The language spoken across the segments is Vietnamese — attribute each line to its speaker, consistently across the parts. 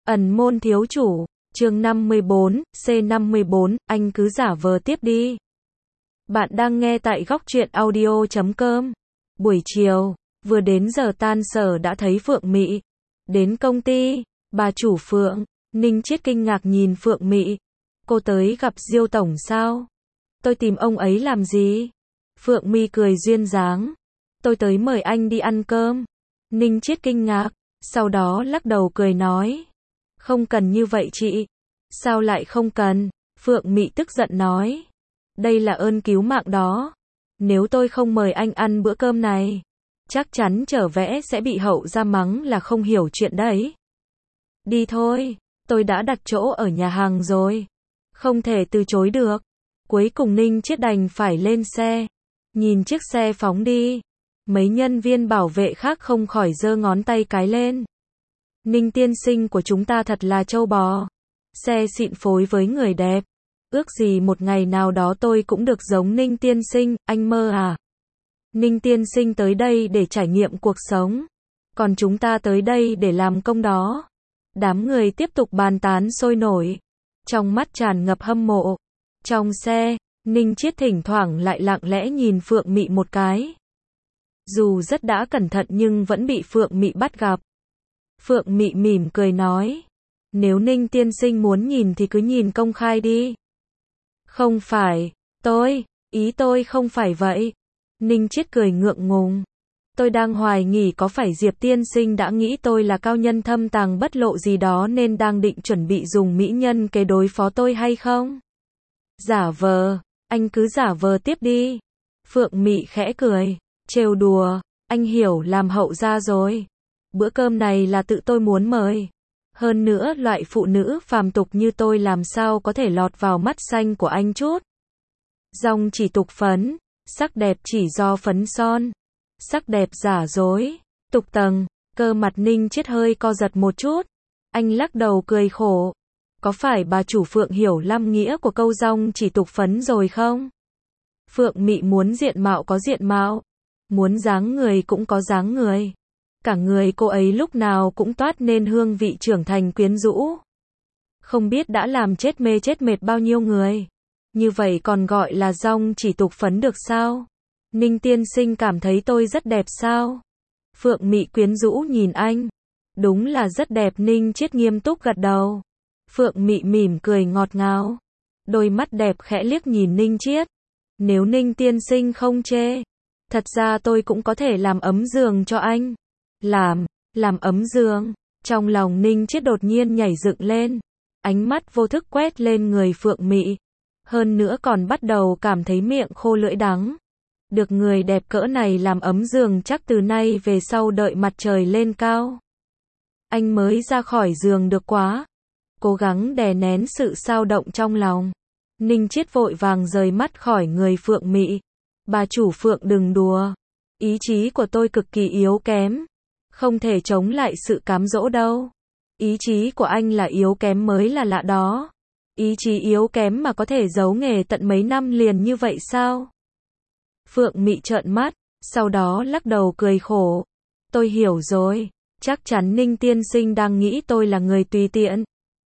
Speaker 1: Ẩn môn thiếu chủ, chương 54, C54, anh cứ giả vờ tiếp đi. Bạn đang nghe tại góc truyện audio.com. Buổi chiều, vừa đến giờ tan sở đã thấy Phượng Mị. Đến công ty, bà chủ Phượng, Ninh Chiết kinh ngạc nhìn Phượng Mị. Cô tới gặp Diêu tổng sao? Tôi tìm ông ấy làm gì? Phượng Mị cười duyên dáng. Tôi tới mời anh đi ăn cơm. Ninh Chiết kinh ngạc, sau đó lắc đầu cười nói. Không cần như vậy chị. Sao lại không cần? Phượng Mị tức giận nói. Đây là ơn cứu mạng đó. Nếu tôi không mời anh ăn bữa cơm này, chắc chắn trở vẽ sẽ bị hậu ra mắng là không hiểu chuyện đấy. Đi thôi, tôi đã đặt chỗ ở nhà hàng rồi. Không thể từ chối được. Cuối cùng Ninh Chiết đành phải lên xe. Nhìn chiếc xe phóng đi. Mấy nhân viên bảo vệ khác không khỏi giơ ngón tay cái lên. Ninh tiên sinh của chúng ta thật là trâu bò. Xe xịn phối với người đẹp. Ước gì một ngày nào đó tôi cũng được giống Ninh tiên sinh, anh mơ à? Ninh tiên sinh tới đây để trải nghiệm cuộc sống. Còn chúng ta tới đây để làm công đó. Đám người tiếp tục bàn tán sôi nổi. Trong mắt tràn ngập hâm mộ. Trong xe, Ninh Chiết thỉnh thoảng lại lặng lẽ nhìn Phượng Mị một cái. Dù rất đã cẩn thận nhưng vẫn bị Phượng Mị bắt gặp. Phượng Mị mỉm cười nói. Nếu Ninh tiên sinh muốn nhìn thì cứ nhìn công khai đi. Không phải, ý tôi không phải vậy. Ninh Chiết cười ngượng ngùng. Tôi đang hoài nghi có phải Diệp tiên sinh đã nghĩ tôi là cao nhân thâm tàng bất lộ gì đó nên đang định chuẩn bị dùng mỹ nhân kế đối phó tôi hay không? Giả vờ, anh cứ giả vờ tiếp đi. Phượng Mị khẽ cười, trêu đùa, anh hiểu làm hậu ra rồi. Bữa cơm này là tự tôi muốn mời. Hơn nữa loại phụ nữ phàm tục như tôi làm sao có thể lọt vào mắt xanh của anh chút. Dong chỉ tục phấn, sắc đẹp chỉ do phấn son. Sắc đẹp giả dối, tục tầng, cơ mặt Ninh Chiết hơi co giật một chút. Anh lắc đầu cười khổ. Có phải bà chủ Phượng hiểu lắm nghĩa của câu dong chỉ tục phấn rồi không? Phượng Mị muốn diện mạo có diện mạo, muốn dáng người cũng có dáng người. Cả người cô ấy lúc nào cũng toát nên hương vị trưởng thành quyến rũ. Không biết đã làm chết mê chết mệt bao nhiêu người. Như vậy còn gọi là dong chỉ tục phấn được sao? Ninh tiên sinh cảm thấy tôi rất đẹp sao? Phượng Mị quyến rũ nhìn anh. Đúng là rất đẹp. Ninh Chiết nghiêm túc gật đầu. Phượng Mị mỉm cười ngọt ngào. Đôi mắt đẹp khẽ liếc nhìn Ninh Chiết. Nếu Ninh tiên sinh không chê, thật ra tôi cũng có thể làm ấm giường cho anh. Làm ấm giường. Trong lòng Ninh Chiết đột nhiên nhảy dựng lên. Ánh mắt vô thức quét lên người Phượng Mị. Hơn nữa còn bắt đầu cảm thấy miệng khô lưỡi đắng. Được người đẹp cỡ này làm ấm giường chắc từ nay về sau đợi mặt trời lên cao. Anh mới ra khỏi giường được quá. Cố gắng đè nén sự xao động trong lòng. Ninh Chiết vội vàng rời mắt khỏi người Phượng Mị. Bà chủ Phượng đừng đùa. Ý chí của tôi cực kỳ yếu kém. Không thể chống lại sự cám dỗ đâu. Ý chí của anh là yếu kém mới là lạ đó. Ý chí yếu kém mà có thể giấu nghề tận mấy năm liền như vậy sao? Phượng Mị trợn mắt, sau đó lắc đầu cười khổ. Tôi hiểu rồi, chắc chắn Ninh tiên sinh đang nghĩ tôi là người tùy tiện.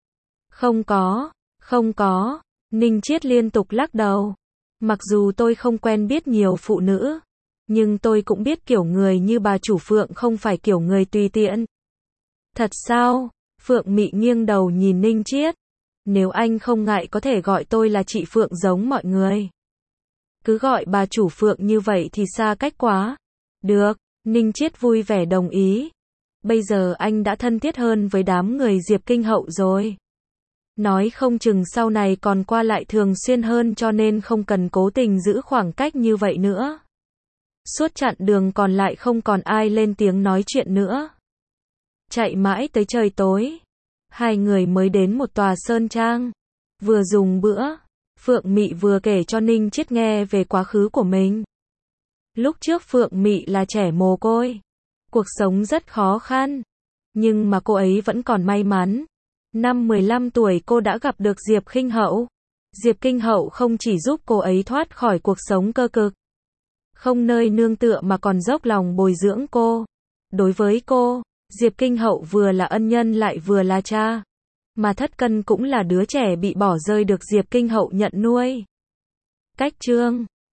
Speaker 1: Không có, Ninh Chiết liên tục lắc đầu. Mặc dù tôi không quen biết nhiều phụ nữ, nhưng tôi cũng biết kiểu người như bà chủ Phượng không phải kiểu người tùy tiện. Thật sao? Phượng Mị nghiêng đầu nhìn Ninh Chiết. Nếu anh không ngại có thể gọi tôi là chị Phượng giống mọi người. Cứ gọi bà chủ Phượng như vậy thì xa cách quá. Được, Ninh Chiết vui vẻ đồng ý. Bây giờ anh đã thân thiết hơn với đám người Diệp Kinh Hậu rồi. Nói không chừng sau này còn qua lại thường xuyên hơn cho nên không cần cố tình giữ khoảng cách như vậy nữa. Suốt chặng đường còn lại không còn ai lên tiếng nói chuyện nữa. Chạy mãi tới trời tối. Hai người mới đến một tòa sơn trang. Vừa dùng bữa, Phượng Mị vừa kể cho Ninh Chiết nghe về quá khứ của mình. Lúc trước Phượng Mị là trẻ mồ côi. Cuộc sống rất khó khăn. Nhưng mà cô ấy vẫn còn may mắn. Năm 15 tuổi cô đã gặp được Diệp Kinh Hậu. Diệp Kinh Hậu không chỉ giúp cô ấy thoát khỏi cuộc sống cơ cực, không nơi nương tựa mà còn dốc lòng bồi dưỡng cô. Đối với cô, Diệp Kinh Hậu vừa là ân nhân lại vừa là cha. Mà Thất Cân cũng là đứa trẻ bị bỏ rơi được Diệp Kinh Hậu nhận nuôi. Cách chương